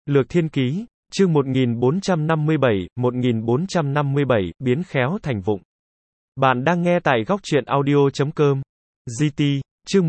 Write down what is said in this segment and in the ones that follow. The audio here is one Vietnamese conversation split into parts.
Lược Thiên Ký, chương 1457, biến khéo thành vụng. Bạn đang nghe tại góc truyện audio.com. GT, chương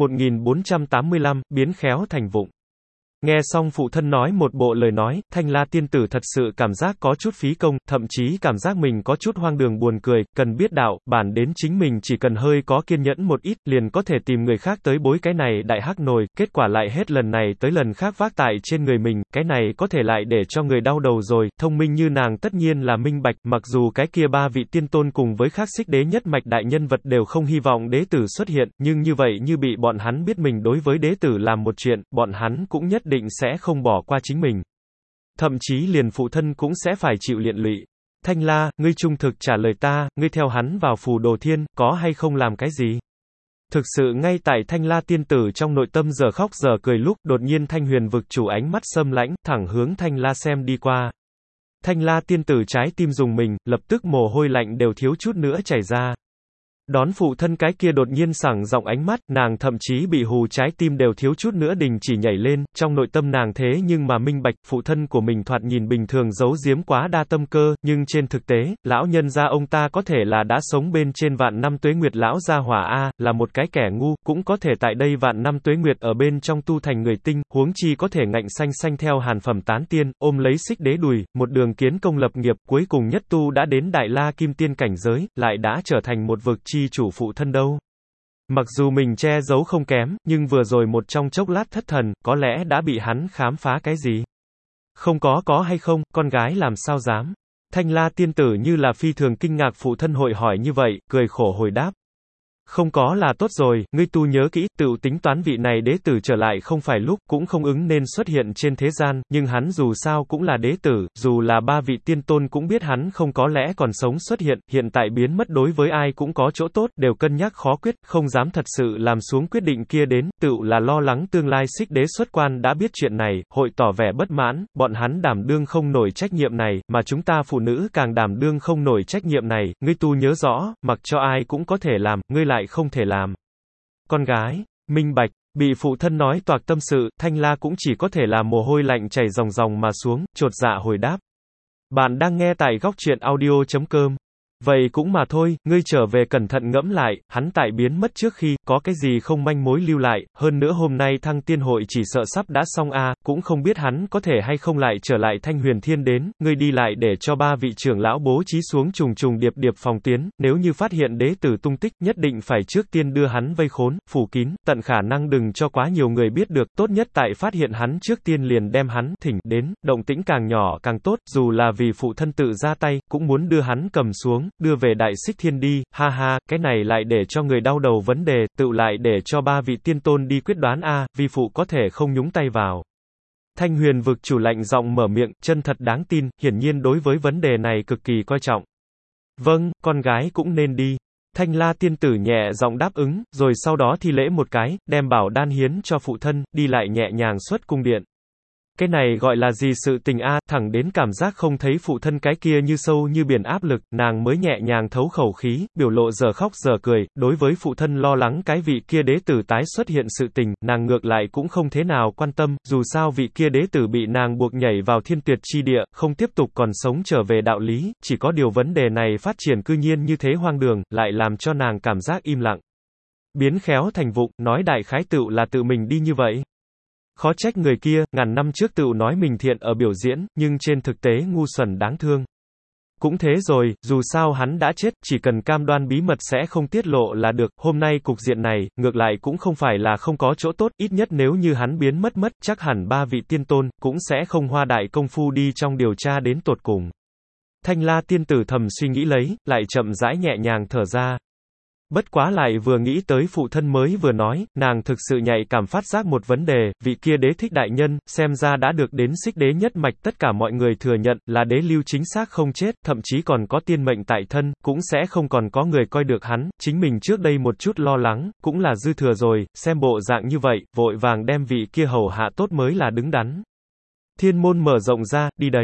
1485, biến khéo thành vụng. Nghe xong phụ thân nói một bộ lời nói, Thanh La tiên tử thật sự cảm giác có chút phí công, thậm chí cảm giác mình có chút hoang đường buồn cười, cần biết đạo, bản đến chính mình chỉ cần hơi có kiên nhẫn một ít, liền có thể tìm người khác tới bối cái này đại hắc nồi, kết quả lại hết lần này tới lần khác vác tại trên người mình, cái này có thể lại để cho người đau đầu rồi, thông minh như nàng tất nhiên là minh bạch, mặc dù cái kia ba vị tiên tôn cùng với khác xích đế nhất mạch đại nhân vật đều không hy vọng đế tử xuất hiện, nhưng như vậy như bị bọn hắn biết mình đối với đế tử làm một chuyện, bọn hắn cũng nhất định sẽ không bỏ qua chính mình. Thậm chí liền phụ thân cũng sẽ phải chịu liên lụy. Thanh La, ngươi trung thực trả lời ta, ngươi theo hắn vào Phù Đồ Thiên, có hay không làm cái gì? Thực sự ngay tại Thanh La tiên tử trong nội tâm giờ khóc giờ cười lúc, đột nhiên Thanh Huyền vực chủ ánh mắt xâm lãnh, thẳng hướng Thanh La xem đi qua. Thanh La tiên tử trái tim rùng mình, lập tức mồ hôi lạnh đều thiếu chút nữa chảy ra. Đón phụ thân cái kia đột nhiên sảng giọng ánh mắt, nàng thậm chí bị hù trái tim đều thiếu chút nữa đình chỉ nhảy lên, trong nội tâm nàng thế nhưng mà minh bạch, phụ thân của mình thoạt nhìn bình thường giấu giếm quá đa tâm cơ, nhưng trên thực tế, lão nhân gia ông ta có thể là đã sống bên trên vạn năm tuế nguyệt lão gia hỏa A, là một cái kẻ ngu, cũng có thể tại đây vạn năm tuế nguyệt ở bên trong tu thành người tinh, huống chi có thể ngạnh xanh xanh theo hàn phẩm tán tiên, ôm lấy xích đế đùi, một đường kiến công lập nghiệp, cuối cùng nhất tu đã đến đại la kim tiên cảnh giới, lại đã trở thành một vực chi chủ phụ thân đâu. Mặc dù mình che giấu không kém, nhưng vừa rồi một trong chốc lát thất thần, có lẽ đã bị hắn khám phá cái gì? Không có hay không, con gái làm sao dám? Thanh La tiên tử như là phi thường kinh ngạc phụ thân hội hỏi như vậy, cười khổ hồi đáp. Không có là tốt rồi, ngươi tu nhớ kỹ, tự tính toán vị này đế tử trở lại không phải lúc, cũng không ứng nên xuất hiện trên thế gian, nhưng hắn dù sao cũng là đế tử, dù là ba vị tiên tôn cũng biết hắn không có lẽ còn sống xuất hiện, hiện tại biến mất đối với ai cũng có chỗ tốt, đều cân nhắc khó quyết, không dám thật sự làm xuống quyết định kia đến, tự là lo lắng tương lai xích đế xuất quan đã biết chuyện này, hội tỏ vẻ bất mãn, bọn hắn đảm đương không nổi trách nhiệm này, mà chúng ta phụ nữ càng đảm đương không nổi trách nhiệm này, ngươi tu nhớ rõ, mặc cho ai cũng có thể làm, ngươi lại không thể làm. Con gái, minh bạch, bị phụ thân nói toạc tâm sự, Thanh La cũng chỉ có thể là mồ hôi lạnh chảy ròng ròng mà xuống, chột dạ hồi đáp. Bạn đang nghe tại góc truyện audio.com. Vậy cũng mà thôi, ngươi trở về cẩn thận ngẫm lại, hắn tại biến mất trước khi, có cái gì không manh mối lưu lại, hơn nữa hôm nay Thăng Tiên hội chỉ sợ sắp đã xong a, cũng không biết hắn có thể hay không lại trở lại Thanh Huyền Thiên đến, ngươi đi lại để cho ba vị trưởng lão bố trí xuống trùng trùng điệp điệp phòng tuyến, nếu như phát hiện đế tử tung tích, nhất định phải trước tiên đưa hắn vây khốn, phủ kín, tận khả năng đừng cho quá nhiều người biết được, tốt nhất tại phát hiện hắn trước tiên liền đem hắn thỉnh đến, động tĩnh càng nhỏ càng tốt, dù là vì phụ thân tự ra tay, cũng muốn đưa hắn cầm xuống, đưa về Đại Xích Thiên đi, ha ha, cái này lại để cho người đau đầu vấn đề, tự lại để cho ba vị tiên tôn đi quyết đoán a, vi phụ có thể không nhúng tay vào. Thanh Huyền vực chủ lạnh giọng mở miệng, chân thật đáng tin, hiển nhiên đối với vấn đề này cực kỳ coi trọng. Vâng, con gái cũng nên đi. Thanh La tiên tử nhẹ giọng đáp ứng, rồi sau đó thi lễ một cái, đem bảo đan hiến cho phụ thân, đi lại nhẹ nhàng xuất cung điện. Cái này gọi là gì sự tình a, thẳng đến cảm giác không thấy phụ thân cái kia như sâu như biển áp lực, nàng mới nhẹ nhàng thấu khẩu khí, biểu lộ giờ khóc giờ cười, đối với phụ thân lo lắng cái vị kia đế tử tái xuất hiện sự tình, nàng ngược lại cũng không thế nào quan tâm, dù sao vị kia đế tử bị nàng buộc nhảy vào thiên tuyệt chi địa, không tiếp tục còn sống trở về đạo lý, chỉ có điều vấn đề này phát triển cư nhiên như thế hoang đường, lại làm cho nàng cảm giác im lặng. Biến khéo thành vụng, nói đại khái tựu là tự mình đi như vậy. Khó trách người kia, ngàn năm trước tựu nói mình thiện ở biểu diễn, nhưng trên thực tế ngu xuẩn đáng thương. Cũng thế rồi, dù sao hắn đã chết, chỉ cần cam đoan bí mật sẽ không tiết lộ là được, hôm nay cục diện này, ngược lại cũng không phải là không có chỗ tốt, ít nhất nếu như hắn biến mất, chắc hẳn ba vị tiên tôn, cũng sẽ không hoa đại công phu đi trong điều tra đến tột cùng. Thanh La tiên tử thầm suy nghĩ lấy, lại chậm rãi nhẹ nhàng thở ra. Bất quá lại vừa nghĩ tới phụ thân mới vừa nói, nàng thực sự nhạy cảm phát giác một vấn đề, vị kia đế thích đại nhân, xem ra đã được đến xích đế nhất mạch tất cả mọi người thừa nhận, là đế lưu chính xác không chết, thậm chí còn có tiên mệnh tại thân, cũng sẽ không còn có người coi được hắn, chính mình trước đây một chút lo lắng, cũng là dư thừa rồi, xem bộ dạng như vậy, vội vàng đem vị kia hầu hạ tốt mới là đứng đắn. Thiên môn mở rộng ra, đi đấy.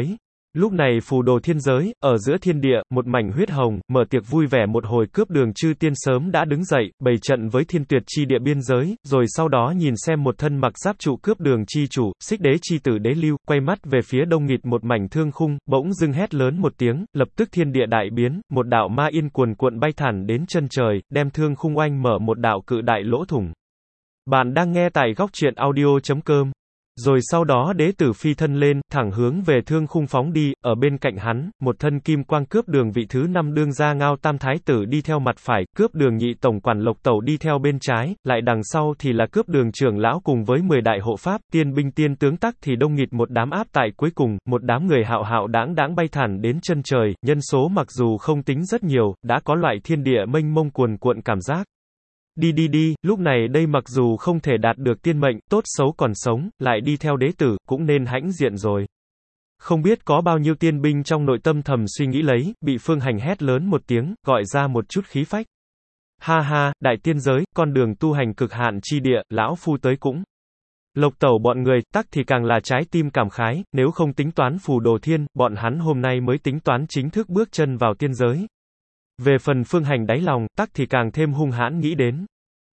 Lúc này phù đồ thiên giới, ở giữa thiên địa, một mảnh huyết hồng, mở tiệc vui vẻ một hồi cướp đường chư tiên sớm đã đứng dậy, bày trận với thiên tuyệt chi địa biên giới, rồi sau đó nhìn xem một thân mặc giáp trụ cướp đường chi chủ, xích đế chi tử đế lưu, quay mắt về phía đông nghịt một mảnh thương khung, bỗng dưng hét lớn một tiếng, lập tức thiên địa đại biến, một đạo ma yên cuồn cuộn bay thẳng đến chân trời, đem thương khung oanh mở một đạo cự đại lỗ thủng. Bạn đang nghe tại góc truyện audio.com. Rồi sau đó đế tử phi thân lên, thẳng hướng về thương khung phóng đi, ở bên cạnh hắn, một thân kim quang cướp đường vị thứ 5 đương gia Ngao Tam Thái tử đi theo mặt phải, cướp đường nhị tổng quản Lộc Tẩu đi theo bên trái, lại đằng sau thì là cướp đường trưởng lão cùng với 10 đại hộ pháp, tiên binh tiên tướng tắc thì đông nghịt một đám áp tại cuối cùng, một đám người hạo hạo đãng đãng bay thẳng đến chân trời, nhân số mặc dù không tính rất nhiều, đã có loại thiên địa mênh mông cuồn cuộn cảm giác. Đi, lúc này đây mặc dù không thể đạt được tiên mệnh, tốt xấu còn sống, lại đi theo đế tử, cũng nên hãnh diện rồi. Không biết có bao nhiêu tiên binh trong nội tâm thầm suy nghĩ lấy, bị Phương Hành hét lớn một tiếng, gọi ra một chút khí phách. Ha ha, đại tiên giới, con đường tu hành cực hạn chi địa, lão phu tới cũng. Lộc Tẩu bọn người, tắc thì càng là trái tim cảm khái, nếu không tính toán phù đồ thiên, bọn hắn hôm nay mới tính toán chính thức bước chân vào tiên giới. Về phần Phương Hành đáy lòng, tắc thì càng thêm hung hãn nghĩ đến.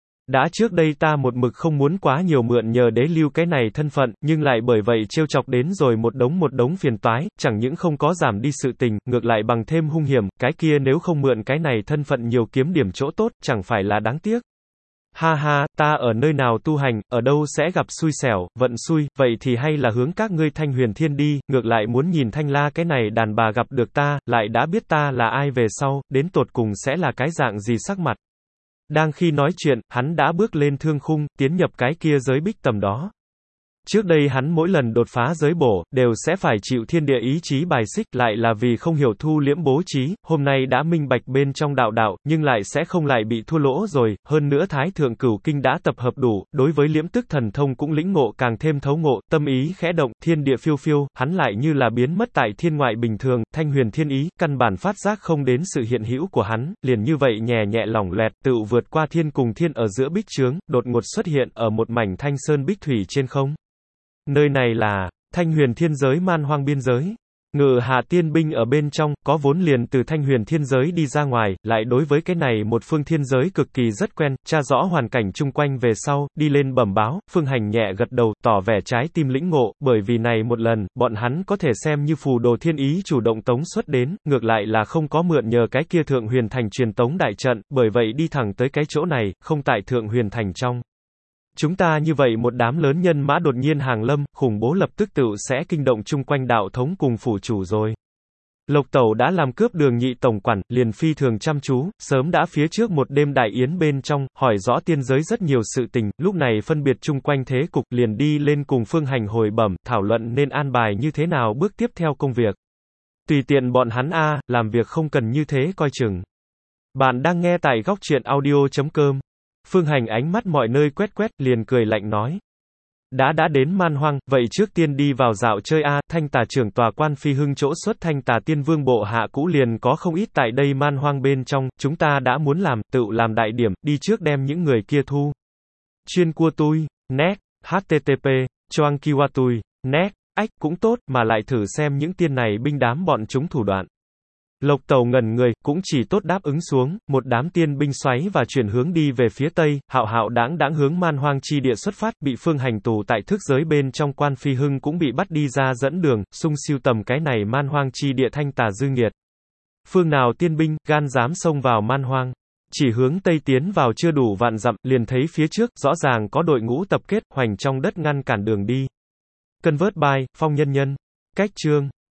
Đã trước đây ta một mực không muốn quá nhiều mượn nhờ đế lưu cái này thân phận, nhưng lại bởi vậy trêu chọc đến rồi một đống phiền toái, chẳng những không có giảm đi sự tình, ngược lại bằng thêm hung hiểm, cái kia nếu không mượn cái này thân phận nhiều kiếm điểm chỗ tốt, chẳng phải là đáng tiếc. Ha ha, ta ở nơi nào tu hành, ở đâu sẽ gặp xui xẻo, vận xui, vậy thì hay là hướng các ngươi Thanh Huyền Thiên đi, ngược lại muốn nhìn Thanh La cái này đàn bà gặp được ta, lại đã biết ta là ai về sau, đến tột cùng sẽ là cái dạng gì sắc mặt. Đang khi nói chuyện, hắn đã bước lên thương khung, tiến nhập cái kia giới bích tầm đó. Trước đây hắn mỗi lần đột phá giới bổ, đều sẽ phải chịu thiên địa ý chí bài xích, lại là vì không hiểu thu liễm bố trí, hôm nay đã minh bạch bên trong đạo, nhưng lại sẽ không lại bị thua lỗ rồi, hơn nữa Thái Thượng Cửu Kinh đã tập hợp đủ, đối với liễm tức thần thông cũng lĩnh ngộ càng thêm thấu ngộ, tâm ý khẽ động, thiên địa phiêu phiêu, hắn lại như là biến mất tại thiên ngoại bình thường, Thanh Huyền Thiên ý, căn bản phát giác không đến sự hiện hữu của hắn, liền như vậy nhẹ lỏng loẹt, tự vượt qua thiên cùng thiên ở giữa bích chướng, đột ngột xuất hiện ở một mảnh thanh sơn bích thủy trên không. Nơi này là Thanh Huyền Thiên giới man hoang biên giới. Ngự hạ tiên binh ở bên trong, có vốn liền từ Thanh Huyền Thiên giới đi ra ngoài, lại đối với cái này một phương thiên giới cực kỳ rất quen, tra rõ hoàn cảnh chung quanh về sau, đi lên bẩm báo, Phương Hành nhẹ gật đầu, tỏ vẻ trái tim lĩnh ngộ, bởi vì này một lần, bọn hắn có thể xem như phù đồ thiên ý chủ động tống xuất đến, ngược lại là không có mượn nhờ cái kia Thượng Huyền Thành truyền tống đại trận, bởi vậy đi thẳng tới cái chỗ này, không tại Thượng Huyền Thành trong. Chúng ta như vậy một đám lớn nhân mã đột nhiên hàng lâm, khủng bố lập tức tự sẽ kinh động chung quanh đạo thống cùng phủ chủ rồi. Lộc Tẩu đã làm cướp đường nhị tổng quản, liền phi thường chăm chú, sớm đã phía trước một đêm đại yến bên trong, hỏi rõ tiên giới rất nhiều sự tình, lúc này phân biệt chung quanh thế cục, liền đi lên cùng Phương Hành hồi bẩm, thảo luận nên an bài như thế nào bước tiếp theo công việc. Tùy tiện bọn hắn làm việc không cần như thế coi chừng. Bạn đang nghe tại góc truyện audio.com. Phương Hành ánh mắt mọi nơi quét, liền cười lạnh nói. Đã đến man hoang, vậy trước tiên đi vào dạo chơi Thanh Tà trưởng tòa quan phi hưng chỗ xuất Thanh Tà tiên vương bộ hạ cũ liền có không ít tại đây man hoang bên trong, chúng ta đã muốn tự làm đại điểm, đi trước đem những người kia thu. Chuyên cua tui, net, http, choang kiwa tui, net, cũng tốt, mà lại thử xem những tiên này binh đám bọn chúng thủ đoạn. Lộc Tẩu ngẩn người, cũng chỉ tốt đáp ứng xuống, một đám tiên binh xoáy và chuyển hướng đi về phía tây, hạo đãng hướng man hoang chi địa xuất phát, bị Phương Hành tù tại thức giới bên trong quan phi hưng cũng bị bắt đi ra dẫn đường, xung siêu tầm cái này man hoang chi địa Thanh Tà dư nghiệt. Phương nào tiên binh, gan dám xông vào man hoang. Chỉ hướng tây tiến vào chưa đủ vạn dặm, liền thấy phía trước, rõ ràng có đội ngũ tập kết, hoành trong đất ngăn cản đường đi. Convert by, Phong Nhân. Cách chương.